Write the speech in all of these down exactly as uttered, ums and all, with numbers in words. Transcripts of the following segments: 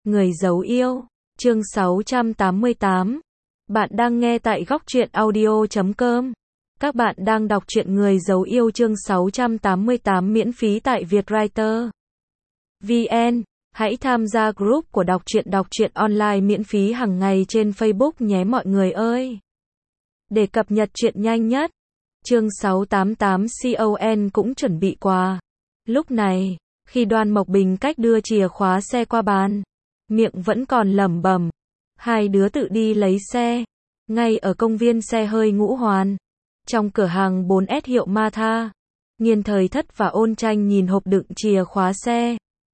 Người giấu yêu, chương sáu trăm tám mươi tám. Bạn đang nghe tại góc truyện audio chấm com. Các bạn đang đọc truyện Người giấu yêu chương sáu trăm tám mươi tám miễn phí tại Vietwriter vê en. Hãy tham gia group của đọc truyện đọc truyện online miễn phí hàng ngày trên Facebook nhé mọi người ơi. Để cập nhật truyện nhanh nhất, chương sáu trăm tám mươi tám con cũng chuẩn bị quà. Lúc này, khi Đoan Mộc Bình cách đưa chìa khóa xe qua bàn, miệng vẫn còn lẩm bẩm. Hai đứa tự đi lấy xe. Ngay ở công viên xe hơi Ngũ Hoàn, trong cửa hàng bốn S hiệu Martha, Nghiên Thời Thất và Ôn Tranh nhìn hộp đựng chìa khóa xe.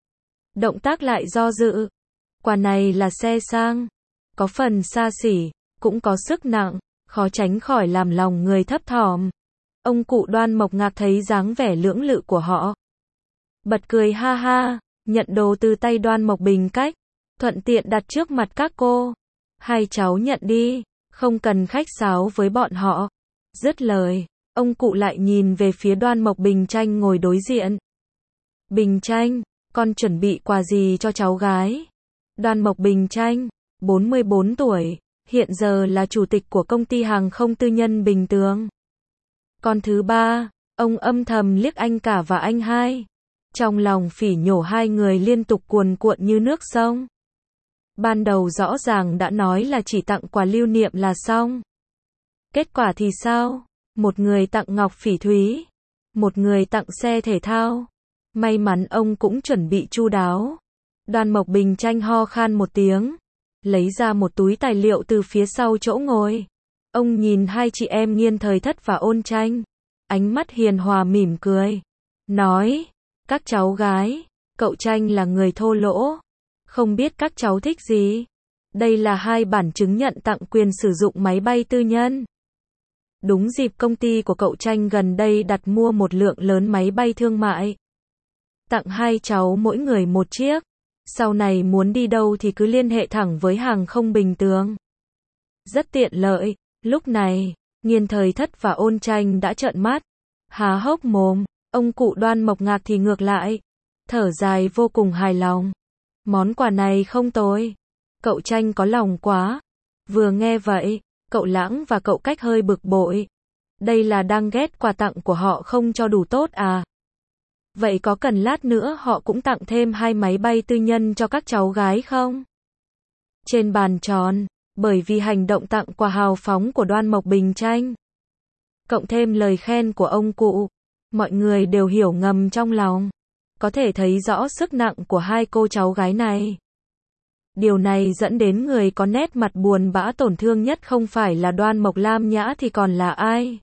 Động tác lại do dự. Quà này là xe sang, có phần xa xỉ, cũng có sức nặng, khó tránh khỏi làm lòng người thấp thỏm. Ông cụ Đoan Mộc Ngạc thấy dáng vẻ lưỡng lự của họ, bật cười ha ha, nhận đồ từ tay Đoan Mộc Bình cách, thuận tiện đặt trước mặt các cô. Hai cháu nhận đi, không cần khách sáo với bọn họ. Dứt lời, ông cụ lại nhìn về phía Đoan Mộc Bình Tranh ngồi đối diện. Bình Tranh, con chuẩn bị quà gì cho cháu gái? Đoan Mộc Bình Tranh, bốn mươi bốn tuổi, hiện giờ là chủ tịch của công ty hàng không tư nhân Bình Tường. Con thứ ba, ông âm thầm liếc anh cả và anh hai. Trong lòng phỉ nhổ hai người liên tục cuồn cuộn như nước sông. Ban đầu rõ ràng đã nói là chỉ tặng quà lưu niệm là xong. Kết quả thì sao? Một người tặng ngọc phỉ thúy, một người tặng xe thể thao. May mắn ông cũng chuẩn bị chu đáo. Đoan Mộc Bình Tranh ho khan một tiếng, lấy ra một túi tài liệu từ phía sau chỗ ngồi. Ông nhìn hai chị em Nghiên Thời Thất và Ôn Tranh, ánh mắt hiền hòa mỉm cười, nói: các cháu gái, cậu Tranh là người thô lỗ, không biết các cháu thích gì. Đây là hai bản chứng nhận tặng quyền sử dụng máy bay tư nhân. Đúng dịp công ty của cậu Tranh gần đây đặt mua một lượng lớn máy bay thương mại. Tặng hai cháu mỗi người một chiếc. Sau này muốn đi đâu thì cứ liên hệ thẳng với hàng không Bình Tường. Rất tiện lợi. Lúc này, Nghiên Thời Thất và Ôn Tranh đã trợn mắt, há hốc mồm. Ông cụ Đoan Mộc Ngạc thì ngược lại, thở dài vô cùng hài lòng. Món quà này không tồi. Cậu Tranh có lòng quá. Vừa nghe vậy, cậu Lãng và cậu Cách hơi bực bội. Đây là đang ghét quà tặng của họ không cho đủ tốt à? Vậy có cần lát nữa họ cũng tặng thêm hai máy bay tư nhân cho các cháu gái không? Trên bàn tròn, bởi vì hành động tặng quà hào phóng của Đoan Mộc Bình Tranh, cộng thêm lời khen của ông cụ, mọi người đều hiểu ngầm trong lòng. Có thể thấy rõ sức nặng của hai cô cháu gái này. Điều này dẫn đến người có nét mặt buồn bã tổn thương nhất không phải là Đoan Mộc Lam Nhã thì còn là ai?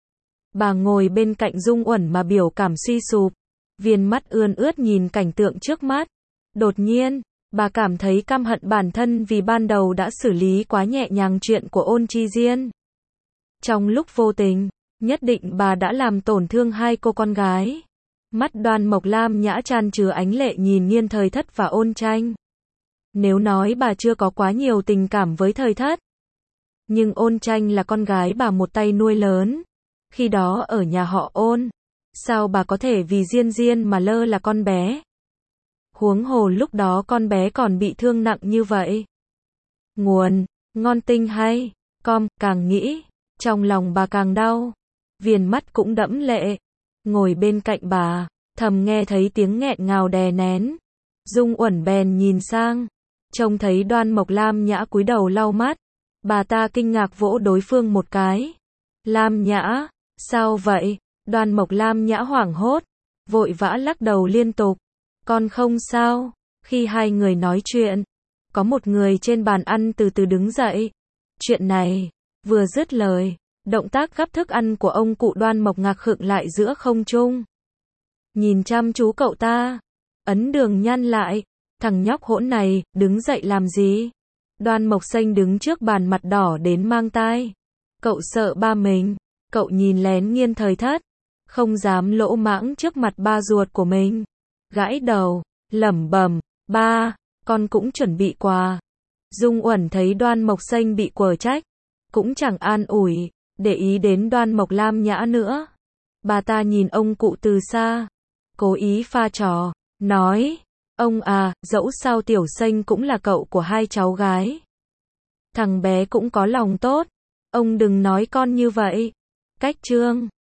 Bà ngồi bên cạnh Dung Uẩn mà biểu cảm suy sụp, viền mắt ươn ướt nhìn cảnh tượng trước mắt. Đột nhiên, bà cảm thấy căm hận bản thân vì ban đầu đã xử lý quá nhẹ nhàng chuyện của Ôn Chi Diên. Trong lúc vô tình, nhất định bà đã làm tổn thương hai cô con gái. Mắt Đoan Mộc Lam Nhã tràn chứa ánh lệ nhìn Nghiên Thời Thất và Ôn Tranh. Nếu nói bà chưa có quá nhiều tình cảm với Thời Thất, nhưng Ôn Tranh là con gái bà một tay nuôi lớn. Khi đó ở nhà họ Ôn, sao bà có thể vì Diên Diên mà lơ là con bé? Huống hồ lúc đó con bé còn bị thương nặng như vậy. Nguồn, ngon tinh hay, com, càng nghĩ, trong lòng bà càng đau. Viền mắt cũng đẫm lệ. Ngồi bên cạnh bà, thầm nghe thấy tiếng nghẹn ngào đè nén. Dung Uẩn bèn nhìn sang, trông thấy Đoan Mộc Lam Nhã cúi đầu lau mắt. Bà ta kinh ngạc vỗ đối phương một cái. Lam Nhã, sao vậy? Đoan Mộc Lam Nhã hoảng hốt, vội vã lắc đầu liên tục. Con không sao. Khi hai người nói chuyện, có một người trên bàn ăn từ từ đứng dậy. Chuyện này, vừa dứt lời, động tác gắp thức ăn của ông cụ Đoan Mộc Ngạc khựng lại giữa không trung. Nhìn chăm chú cậu ta, ấn đường nhăn lại. Thằng nhóc hỗn này, đứng dậy làm gì? Đoan Mộc Xanh đứng trước bàn mặt đỏ đến mang tai. Cậu sợ ba mình. Cậu nhìn lén Nghiên Thời Thất, không dám lỗ mãng trước mặt ba ruột của mình. Gãi đầu, lẩm bẩm, ba, con cũng chuẩn bị quà. Dung Uẩn thấy Đoan Mộc Xanh bị quở trách, cũng chẳng an ủi, để ý đến Đoan Mộc Lam Nhã nữa. Bà ta nhìn ông cụ từ xa, cố ý pha trò, nói, Ông à, dẫu sao Tiểu Xanh cũng là cậu của hai cháu gái. Thằng bé cũng có lòng tốt. Ông đừng nói con như vậy. Cách chương